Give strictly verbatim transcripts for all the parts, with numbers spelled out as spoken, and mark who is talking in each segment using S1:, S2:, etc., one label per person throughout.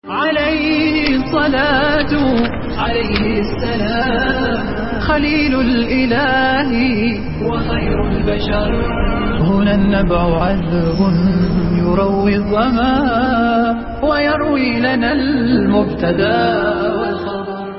S1: عليه الصلاة عليه السلام خليل الإله وخير البشر. هنا النبع عذب يروي الظما ويروي لنا المبتدا والخبر.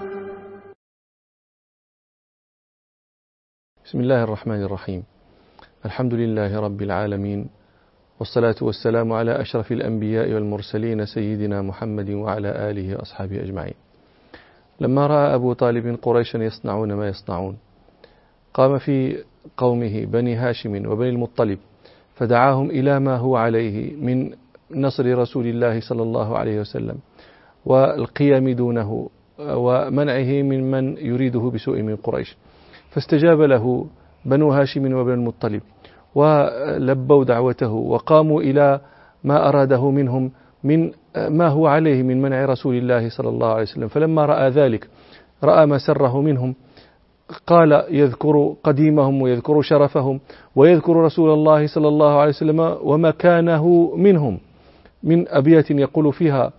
S2: بسم الله الرحمن الرحيم. الحمد لله رب العالمين، والصلاة والسلام على أشرف الأنبياء والمرسلين سيدنا محمد وعلى آله وأصحابه أجمعين. لما رأى أبو طالب قريشا يصنعون ما يصنعون، قام في قومه بني هاشم وبني المطلب فدعاهم إلى ما هو عليه من نصر رسول الله صلى الله عليه وسلم والقيام دونه ومنعه من من يريده بسوء من قريش، فاستجاب له بنو هاشم وبني المطلب ولبوا دعوته وقاموا إلى ما أراده منهم من ما هو عليه من منع رسول الله صلى الله عليه وسلم. فلما رأى ذلك، رأى ما سره منهم، قال يذكر قديمهم ويذكر شرفهم ويذكر رسول الله صلى الله عليه وسلم ومكانه منهم، من أبيات يقول فيها: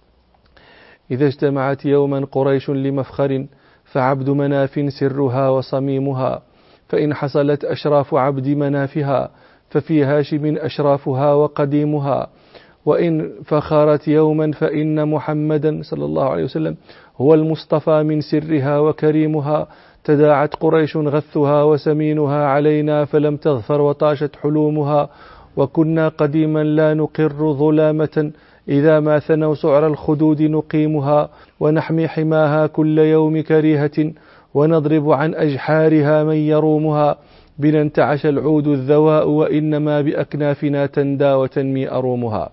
S2: إذا اجتمعت يوما قريش لمفخر فعبد مناف سرها وصميمها، فإن حصلت أشراف عبد منافها ففي هاشم أشرافها وقديمها، وإن فخرت يوما فإن محمدا صلى الله عليه وسلم هو المصطفى من سرها وكريمها. تداعت قريش غثها وسمينها علينا فلم تظفر وطاشت حلومها، وكنا قديما لا نقر ظلامة إذا ما ثنوا سعر الخدود نقيمها، ونحمي حماها كل يوم كريهة ونضرب عن أجحارها من يرومها، بنا انتعش العود الذواء وإنما بأكنافنا تندى وتنمي أرومها.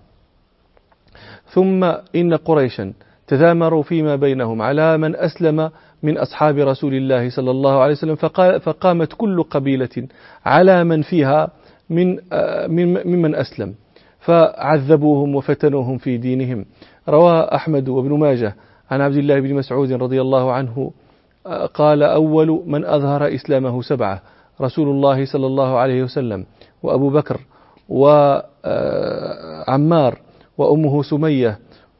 S2: ثم إن قريشا تذامروا فيما بينهم على من أسلم من أصحاب رسول الله صلى الله عليه وسلم، فقامت كل قبيلة على من فيها من ممن أسلم فعذبوهم وفتنوهم في دينهم. روى أحمد وابن ماجه عن عبد الله بن مسعود رضي الله عنه قال: أول من أظهر إسلامه سبعة: رسول الله صلى الله عليه وسلم، وأبو بكر، وعمار، وأمه سمية،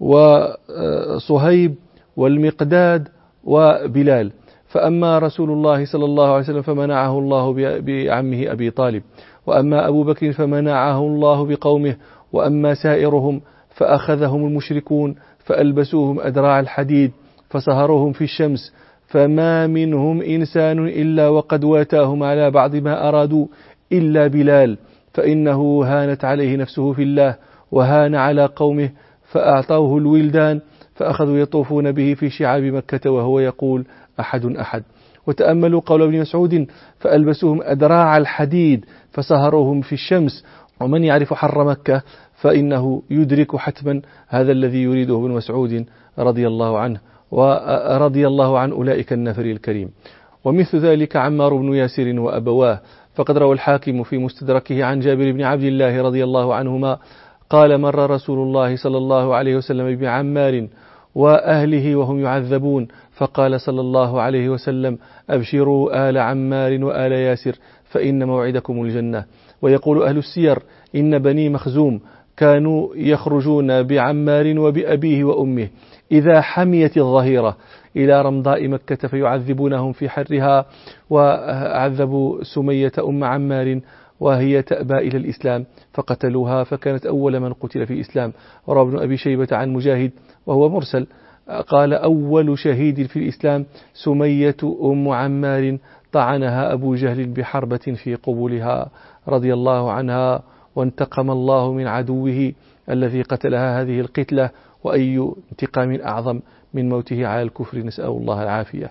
S2: وصهيب، والمقداد، وبلال. فأما رسول الله صلى الله عليه وسلم فمنعه الله بعمه أبي طالب، وأما أبو بكر فمنعه الله بقومه، وأما سائرهم فأخذهم المشركون فألبسوهم أدراع الحديد فسهروهم في الشمس، فما منهم إنسان إلا وقد واتاهم على بعض ما أرادوا إلا بلال، فإنه هانت عليه نفسه في الله وهان على قومه فأعطوه الولدان فأخذوا يطوفون به في شعاب مكة وهو يقول: أحد أحد. وتأملوا قول ابن مسعود: فألبسوهم أدراع الحديد فسهروهم في الشمس. ومن يعرف حر مكة فإنه يدرك حتما هذا الذي يريده ابن مسعود رضي الله عنه ورضي الله عن أولئك النفر الكريم. ومثل ذلك عمار بن ياسر وأبواه، فقد روى الحاكم في مستدركه عن جابر بن عبد الله رضي الله عنهما قال: مر رسول الله صلى الله عليه وسلم بعمار وأهله وهم يعذبون، فقال صلى الله عليه وسلم: أبشروا آل عمار وآل ياسر فإن موعدكم الجنة. ويقول أهل السير: إن بني مخزوم كانوا يخرجون بعمار وبأبيه وأمه إذا حميت الظهيرة إلى رمضاء مكة فيعذبونهم في حرها، وعذبوا سمية أم عمار وهي تأبى إلى الإسلام فقتلوها، فكانت أول من قتل في الإسلام. وروى ابن أبي شيبة عن مجاهد وهو مرسل قال: أول شهيد في الإسلام سمية أم عمار طعنها أبو جهل بحربة في قبولها رضي الله عنها، وانتقم الله من عدوه الذي قتلها هذه القتلة، وأي انتقام أعظم من موته على الكفر، نسأل الله العافية.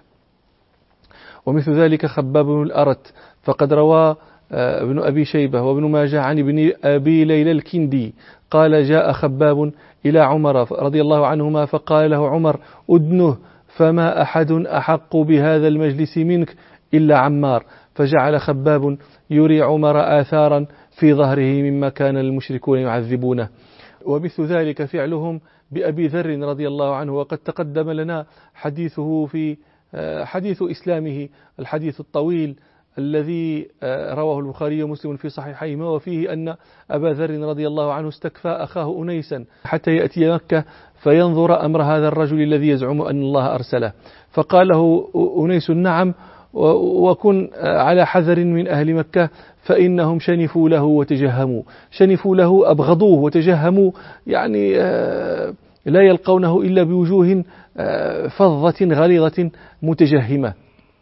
S2: ومثل ذلك خباب بن الأرت، فقد روى ابن أبي شيبة وابن ماجه عن ابن أبي ليلى الكندي قال: جاء خباب إلى عمر رضي الله عنهما فقال له عمر: أدنه، فما أحد أحق بهذا المجلس منك إلا عمار. فجعل خباب يري عمر آثارا في ظهره مما كان المشركون يعذبونه. ومثل ذلك فعلهم بأبي ذر رضي الله عنه، وقد تقدم لنا حديثه في حديث إسلامه الحديث الطويل الذي رواه البخاري ومسلم في صحيحيهما، وفيه أن أبا ذر رضي الله عنه استكفى أخاه أنيسا حتى يأتي مكة فينظر أمر هذا الرجل الذي يزعم أن الله أرسله، فقال له أنيس: نعم، وكن على حذر من أهل مكة فإنهم شنفوا له وتجهموا. شنفوا له أبغضوه وتجهموا، يعني لا يلقونه إلا بوجوه فظة غليظة متجهمة.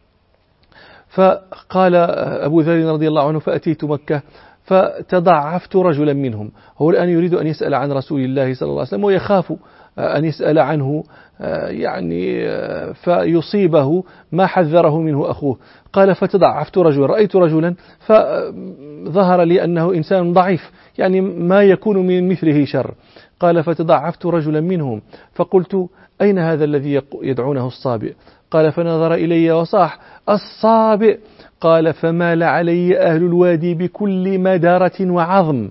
S2: فقال أبو ذر رضي الله عنه: فأتيت مكة فتضعفت رجلا منهم. هو الآن يريد أن يسأل عن رسول الله صلى الله عليه وسلم ويخاف أن يسأل عنه يعني فيصيبه ما حذره منه أخوه. قال: فتضعفت رجلا، رأيت رجلا فظهر لي أنه إنسان ضعيف، يعني ما يكون من مثله شر. قال: فتضعفت رجلا منهم فقلت: أين هذا الذي يدعونه الصابئ؟ قال: فنظر إلي وصاح: الصابئ. قال: فمال علي أهل الوادي بكل مدارة وعظم،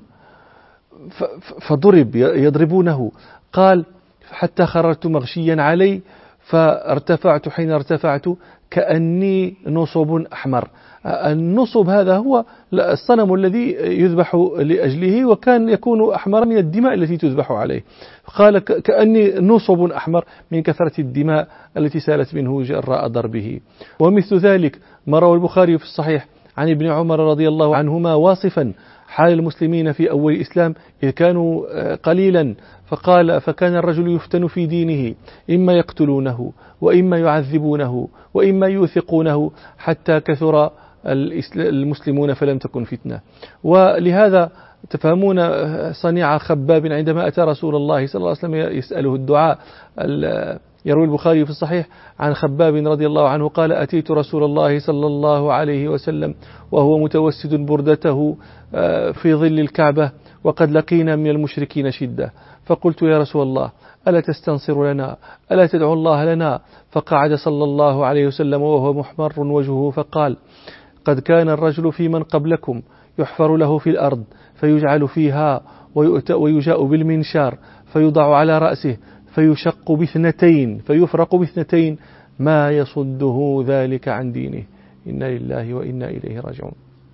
S2: فضرب يضربونه. قال: حتى خرجت مغشيا علي فارتفعت، حين ارتفعت كأني نصب أحمر. النصب هذا هو الصنم الذي يذبح لأجله، وكان يكون أحمر من الدماء التي تذبح عليه. قال: كأني نصب أحمر من كثرة الدماء التي سالت منه جراء ضربه. ومثل ذلك ما روى البخاري في الصحيح عن ابن عمر رضي الله عنهما واصفا حال المسلمين في أول الإسلام إذ كانوا قليلا، فقال: فكان الرجل يفتن في دينه، إما يقتلونه وإما يعذبونه وإما يوثقونه، حتى كثر المسلمون فلم تكن فتنة. ولهذا تفهمون صنيع خباب عندما أتى رسول الله صلى الله عليه وسلم يسأله الدعاء. يروي البخاري في الصحيح عن خباب رضي الله عنه قال: أتيت رسول الله صلى الله عليه وسلم وهو متوسد بردته في ظل الكعبة وقد لقينا من المشركين شدة، فقلت: يا رسول الله، ألا تستنصر لنا؟ ألا تدعو الله لنا؟ فقعد صلى الله عليه وسلم وهو محمر وجهه فقال: قد كان الرجل في من قبلكم يحفر له في الأرض فيجعل فيها ويجاء بالمنشار فيوضع على رأسه فيشق باثنتين فيفرق باثنتين ما يصده ذلك عن دينه، إنا لله وإنا إليه راجعون.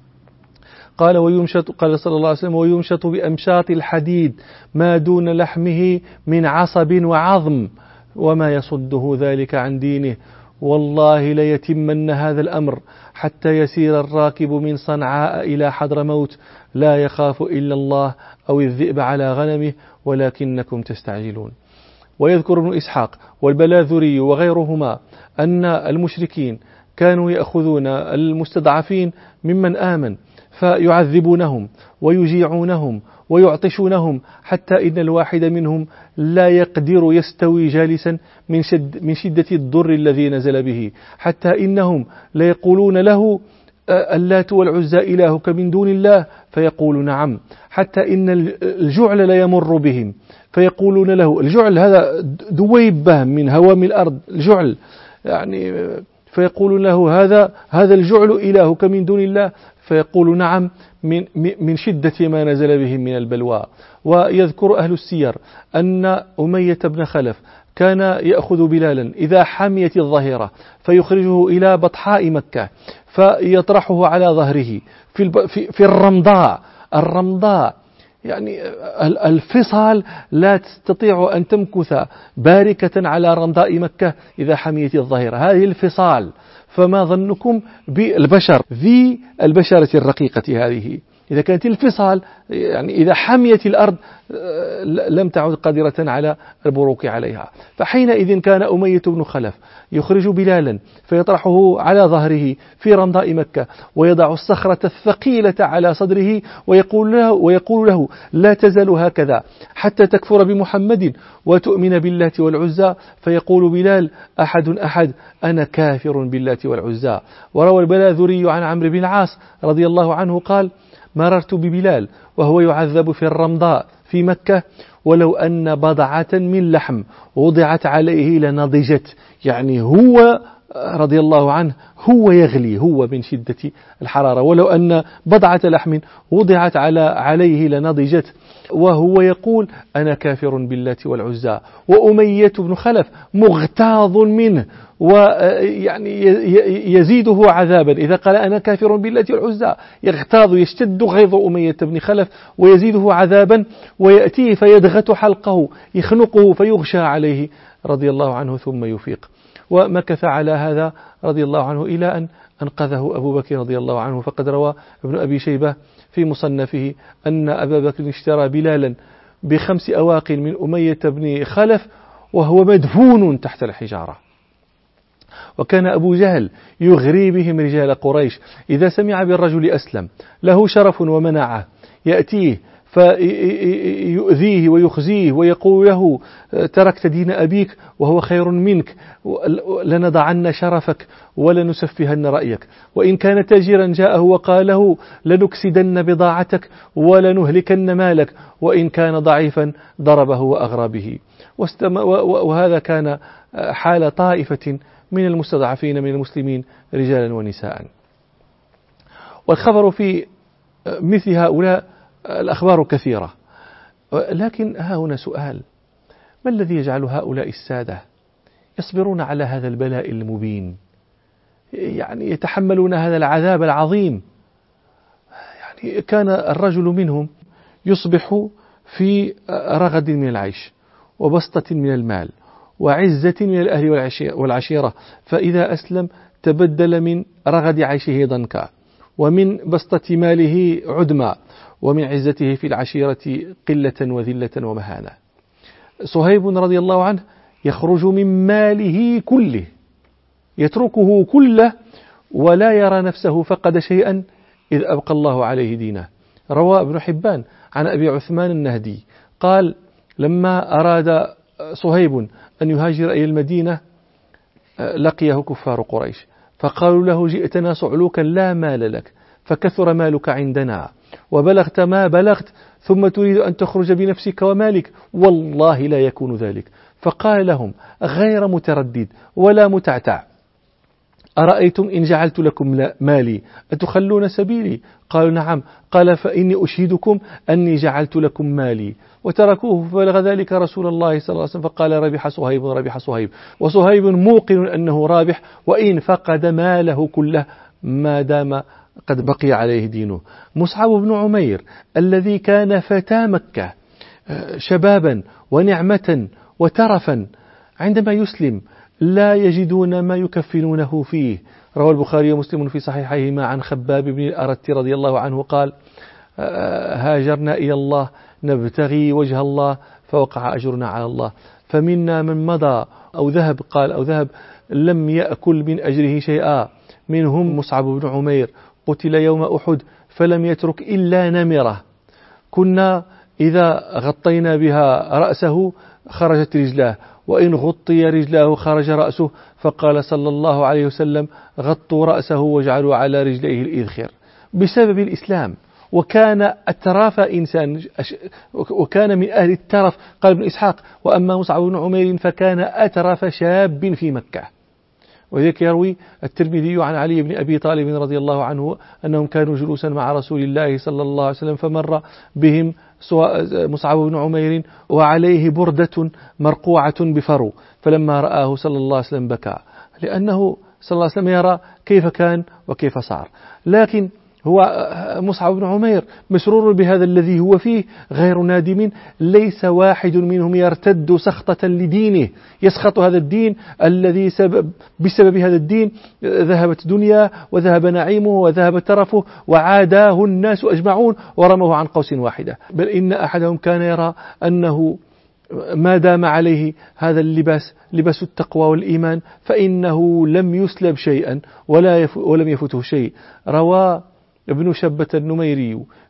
S2: قال: ويمشط، قال صلى الله عليه وسلم: ويمشط بأمشاط الحديد ما دون لحمه من عصب وعظم وما يصده ذلك عن دينه، والله ليتمن هذا الأمر حتى يسير الراكب من صنعاء إلى حضرموت لا يخاف إلا الله أو الذئب على غنمه ولكنكم تستعجلون. ويذكر ابن إسحاق والبلاذري وغيرهما أن المشركين كانوا يأخذون المستضعفين ممن آمن فيعذبونهم ويجيعونهم ويعطشونهم، حتى إن الواحد منهم لا يقدر يستوي جالسا من, شد من شدة الضر الذي نزل به، حتى إنهم لا يقولون له: اللات والعزى إلهك من دون الله؟ فيقول: نعم. حتى إن الجعل لا يمر بهم فيقولون له، الجعل هذا دويبة من هوام الأرض، الجعل يعني، فيقولون له: هذا هذا الجعل إلهك من دون الله؟ فيقول: نعم، من من شدة ما نزل بهم من البلوى. ويذكر أهل السير أن أمية بن خلف كان يأخذ بلالا إذا حميت الظهيرة فيخرجه إلى بطحاء مكة فيطرحه على ظهره في في الرمضاء. الرمضاء يعني الفصال لا تستطيع أن تمكث باركة على رمضاء مكة إذا حميت الظهيرة، هذه الفصال. فما ظنكم بالبشر ذي البشرة الرقيقة هذه؟ إذا كانت الفصال يعني إذا حميت الأرض لم تعد قادرة على البروك عليها. فحينئذ كان أمية بن خلف يخرج بلالا فيطرحه على ظهره في رمضاء مكة ويضع الصخرة الثقيلة على صدره ويقول له, ويقول له: لا تزال هكذا حتى تكفر بمحمد وتؤمن بالله والعزى. فيقول بلال: أحد أحد أنا كافر بالله والعزى. وروى البلاذري عن عمرو بن العاص رضي الله عنه قال: مررت ببلال وهو يعذب في الرمضاء في مكة، ولو أن بضعة من لحم وضعت عليه لنضجت، يعني هو رضي الله عنه هو يغلي، هو من شدة الحرارة، ولو أن بضعة لحم وضعت على عليه لنضجت، وهو يقول أنا كافر باللات والعزى. وأمية بن خلف مغتاظ منه ويعني يزيده عذابا، إذا قال أنا كافر باللات والعزى يغتاظ، يشتد غيظ أمية بن خلف ويزيده عذابا، ويأتيه فيدغت حلقه يخنقه فيغشى عليه رضي الله عنه ثم يفيق. ومكث على هذا رضي الله عنه إلى أن أنقذه أبو بكر رضي الله عنه. فقد روى ابن أبي شيبة في مصنفه أن أبا بكر اشترى بلالا بخمس أواق من أمية بن خلف وهو مدفون تحت الحجارة. وكان أبو جهل يغري بهم رجال قريش، إذا سمع بالرجل أسلم له شرف ومناعة يأتيه فيؤذيه ويخزيه ويقول له تركت دين أبيك وهو خير منك، لنضعن شرفك ولنسفهن رأيك. وإن كان تاجرا جاءه وقال له لنكسدن بضاعتك ولنهلكن مالك، وإن كان ضعيفا ضربه وأغرى به. وهذا كان حال طائفة من المستضعفين من المسلمين رجالا ونساء. والخبر في مثل هؤلاء الأخبار كثيرة، لكن ها هنا سؤال: ما الذي يجعل هؤلاء السادة يصبرون على هذا البلاء المبين، يعني يتحملون هذا العذاب العظيم؟ يعني كان الرجل منهم يصبح في رغد من العيش وبسطة من المال وعزة من الأهل والعشيرة، فإذا أسلم تبدل من رغد عيشه ضنكا، ومن بسطة ماله عدما، ومن عزته في العشيرة قلة وذلة ومهانة. صهيب رضي الله عنه يخرج من ماله كله، يتركه كله ولا يرى نفسه فقد شيئا إذ أبقى الله عليه دينه. روى ابن حبان عن أبي عثمان النهدي قال: لما أراد صهيب أن يهاجر إلى المدينة لقيه كفار قريش فقالوا له: جئتنا صعلوكا لا مال لك، فكثر مالك عندنا وبلغت ما بلغت، ثم تريد أن تخرج بنفسك ومالك، والله لا يكون ذلك. فقال لهم غير متردد ولا متعتع: أرأيتم إن جعلت لكم مالي أتخلون سبيلي؟ قالوا: نعم. قال: فإني أشهدكم أني جعلت لكم مالي. وتركوه فبلغ ذلك رسول الله صلى الله عليه وسلم فقال: ربح صهيب ربح صهيب. وصهيب موقن أنه رابح وإن فقد ماله كله ما دام قد بقي عليه دينه. مصعب بن عمير الذي كان فتى مكة شبابا ونعمة وترفا، عندما يسلم لا يجدون ما يكفنونه فيه. روى البخاري ومسلم في صحيحيهما عن خباب بن الأرت رضي الله عنه قال: هاجرنا إلى الله نبتغي وجه الله فوقع أجرنا على الله، فمنا من مضى أو ذهب، قال أو ذهب لم يأكل من أجره شيئا، منهم مصعب بن عمير قتل يوم أحد فلم يترك إلا نمرة، كنا إذا غطينا بها رأسه خرجت رجلاه، وإن غطي رجلاه خرج رأسه، فقال صلى الله عليه وسلم: غطوا رأسه واجعلوا على رجليه الإذخر، بسبب الإسلام. وكان أتراف إنسان، وكان من أهل الترف. قال ابن إسحاق: وأما مصعب بن عمير فكان أترف شاب في مكة. وذلك يروي الترمذي عن علي بن أبي طالب رضي الله عنه أنهم كانوا جلوسا مع رسول الله صلى الله عليه وسلم، فمر بهم مصعب بن عمير وعليه بردة مرقوعة بفرو، فلما رآه صلى الله عليه وسلم بكى، لأنه صلى الله عليه وسلم يرى كيف كان وكيف صار. لكن هو مصعب بن عمير مسرور بهذا الذي هو فيه غير نادم. ليس واحد منهم يرتد سخطة لدينه، يسخط هذا الدين الذي سبب بسبب هذا الدين ذهبت دنيا وذهب نعيمه وذهب ترفه وعاداه الناس أجمعون ورموه عن قوس واحدة. بل إن أحدهم كان يرى أنه ما دام عليه هذا اللباس لباس التقوى والإيمان فإنه لم يسلب شيئا ولا ولم يفته شيء. روى ابن شبة النميري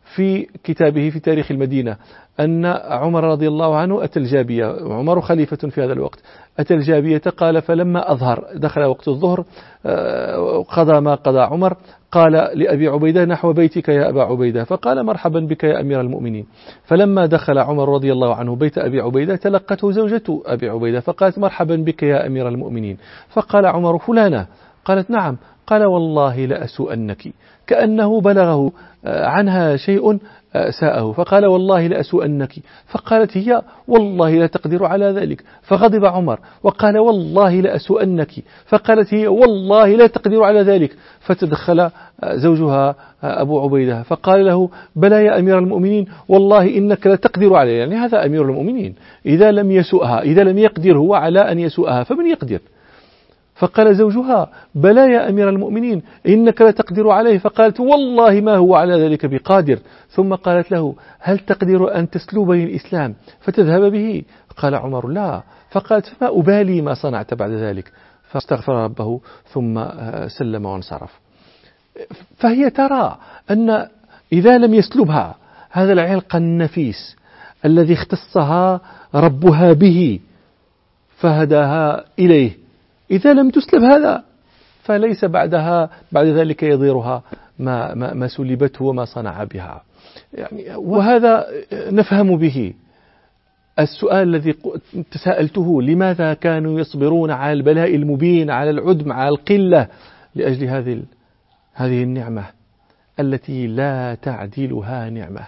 S2: في كتابه في تاريخ المدينة أن عمر رضي الله عنه أتى الجابية، عمر خليفة في هذا الوقت، أتى الجابية قال فلما أظهر دخل وقت الظهر قضى ما قضى عمر، قال لأبي عبيدة نحو بيتك يا أبا عبيدة، فقال مرحبا بك يا أمير المؤمنين. فلما دخل عمر رضي الله عنه بيت أبي عبيدة تلقته زوجة أبي عبيدة فقالت مرحبا بك يا أمير المؤمنين، فقال عمر فلانة؟ قالت نعم. قال والله لأسوءنك، كأنه بلغه عنها شيء ساءه، فقال والله لأسوءنك، فقالت هي والله لا تقدر على ذلك، فغضب عمر وقال والله لأسوءنك، فقالت هي والله لا تقدر على ذلك، فتدخل زوجها أبو عبيدة فقال له بلى يا أمير المؤمنين والله إنك لا تقدر عليه، يعني هذا أمير المؤمنين إذا لم يسوءها، إذا لم يقدر هو على أن يسوءها فمن يقدر؟ فقال زوجها بلى يا أمير المؤمنين إنك لا تقدر عليه، فقالت والله ما هو على ذلك بقادر. ثم قالت له هل تقدر أن تسلبني الإسلام فتذهب به؟ قال عمر لا. فقالت فما أبالي ما صنعت بعد ذلك، فاستغفر ربه ثم سلم وانصرف. فهي ترى أن إذا لم يسلبها هذا العلق النفيس الذي اختصها ربها به فهداها إليه، إذا لم تسلب هذا فليس بعدها بعد ذلك يضيرها ما, ما, ما سلبته وما صنع بها. يعني وهذا نفهم به السؤال الذي تساءلته لماذا كانوا يصبرون على البلاء المبين، على العدم، على القلة، لأجل هذه هذه النعمة التي لا تعدلها نعمة.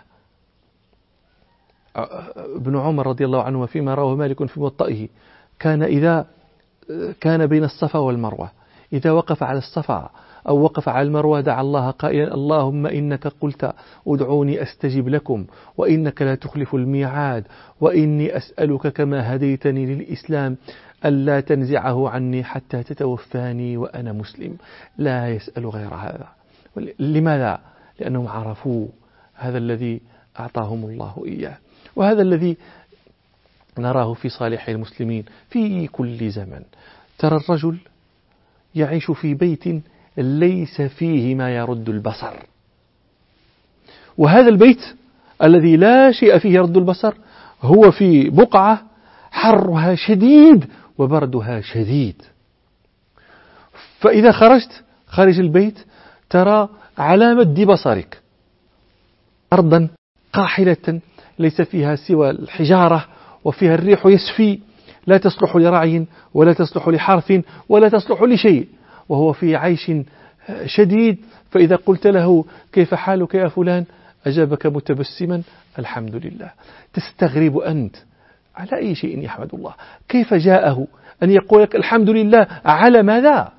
S2: ابن عمر رضي الله عنه فيما رواه مالك في موطئه كان إذا كان بين الصفا والمروة إذا وقف على الصفا أو وقف على المروة دعا الله قائلا اللهم إنك قلت ادعوني أستجب لكم وإنك لا تخلف الميعاد وإني أسألك كما هديتني للإسلام ألا تنزعه عني حتى تتوفاني وأنا مسلم. لا يسأل غير هذا. لماذا؟ لأنهم عرفوا هذا الذي أعطاهم الله إياه، وهذا الذي نراه في صالح المسلمين في كل زمن. ترى الرجل يعيش في بيت ليس فيه ما يرد البصر، وهذا البيت الذي لا شيء فيه يرد البصر هو في بقعة حرها شديد وبردها شديد، فإذا خرجت خارج البيت ترى على مد بصرك أرضا قاحلة ليس فيها سوى الحجارة وفيها الريح يسفي، لا تصلح لرعي ولا تصلح لحرث ولا تصلح لشيء، وهو في عيش شديد. فإذا قلت له كيف حالك يا فلان أجابك متبسما الحمد لله. تستغرب أنت على أي شيء يحمد الله؟ كيف جاءه أن يقول لك الحمد لله على ماذا؟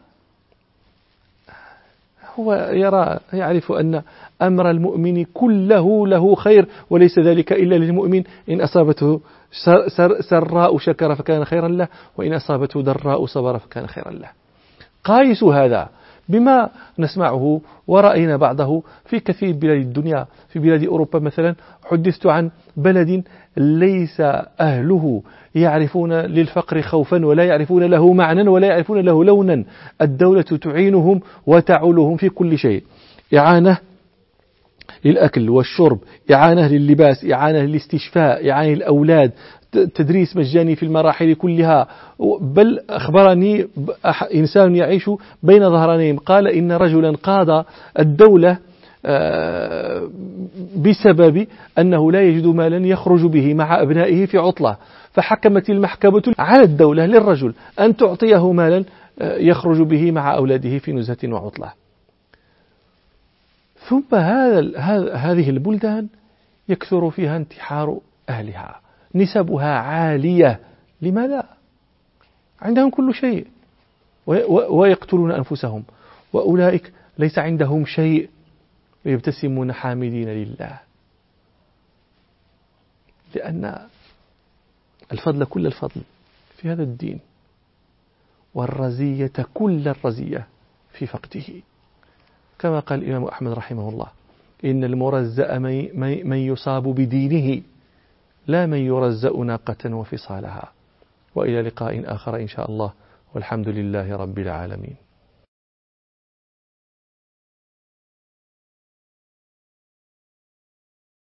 S2: هو يرى يعرف أن أمر المؤمن كله له خير، وليس ذلك إلا للمؤمن، إن أصابته سراء شكر فكان خيرا له وإن أصابته ضراء صبر فكان خيرا له. قايسوا هذا بما نسمعه ورأينا بعضه في كثير بلاد الدنيا. في بلاد أوروبا مثلا حدثت عن بلد ليس أهله يعرفون للفقر خوفا ولا يعرفون له معنى ولا يعرفون له لونا، الدولة تعينهم وتعولهم في كل شيء، إعانة للأكل والشرب، إعانة لللباس، إعانة للاستشفاء، إعانة للأولاد، تدريس مجاني في المراحل كلها. بل أخبرني إنسان يعيش بين ظهرانيهم قال إن رجلا قاضى الدولة بسبب أنه لا يجد مالا يخرج به مع أبنائه في عطلة، فحكمت المحكمة على الدولة للرجل أن تعطيه مالا يخرج به مع أولاده في نزهة وعطلة. ثم هذا هذه البلدان يكثر فيها انتحار أهلها، نسبها عالية. لماذا؟ عندهم كل شيء ويقتلون أنفسهم، وأولئك ليس عندهم شيء ويبتسمون حامدين لله، لأن الفضل كل الفضل في هذا الدين، والرزية كل الرزية في فقده. كما قال الإمام أحمد رحمه الله إن المرزأ من يصاب بدينه لا من يرزأ ناقة وفصالها. وإلى لقاء آخر إن شاء الله، والحمد لله رب العالمين.